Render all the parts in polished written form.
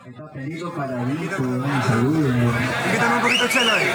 Está pedido para Nico, un saludo. Quítame un poquito de chela ahí.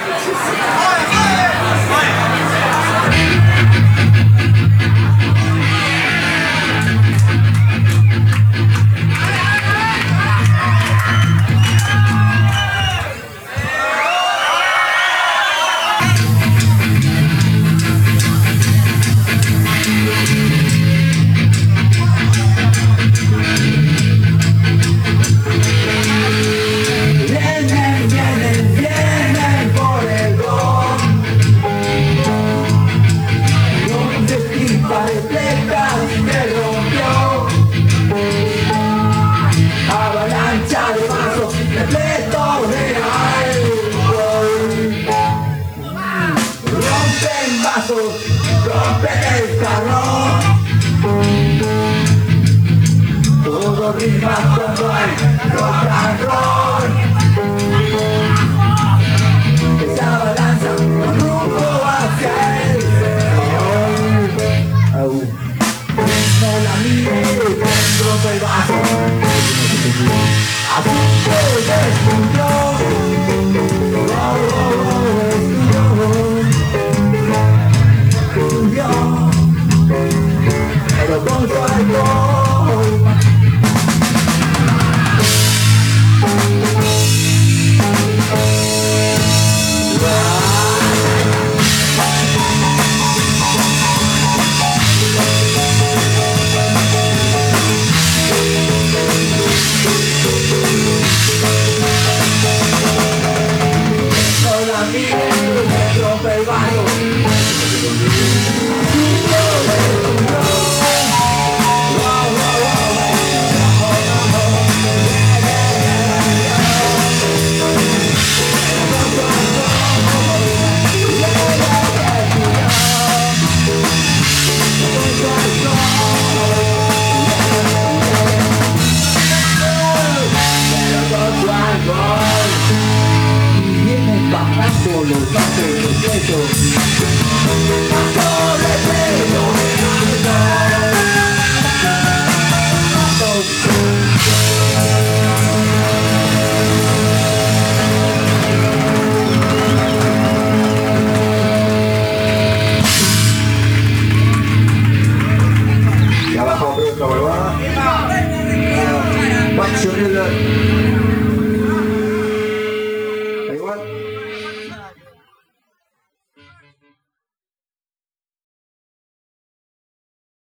Rompen el carro, todo rima cuando hay rock and roll. Esa balanza con rumbo hacia el cielo. No la mire, rompe el vaso, así que destruyó. Pero con su alcohol no la miren, me rompe el baño. Y vienen bajando los bajos de peso. Y abajo, pero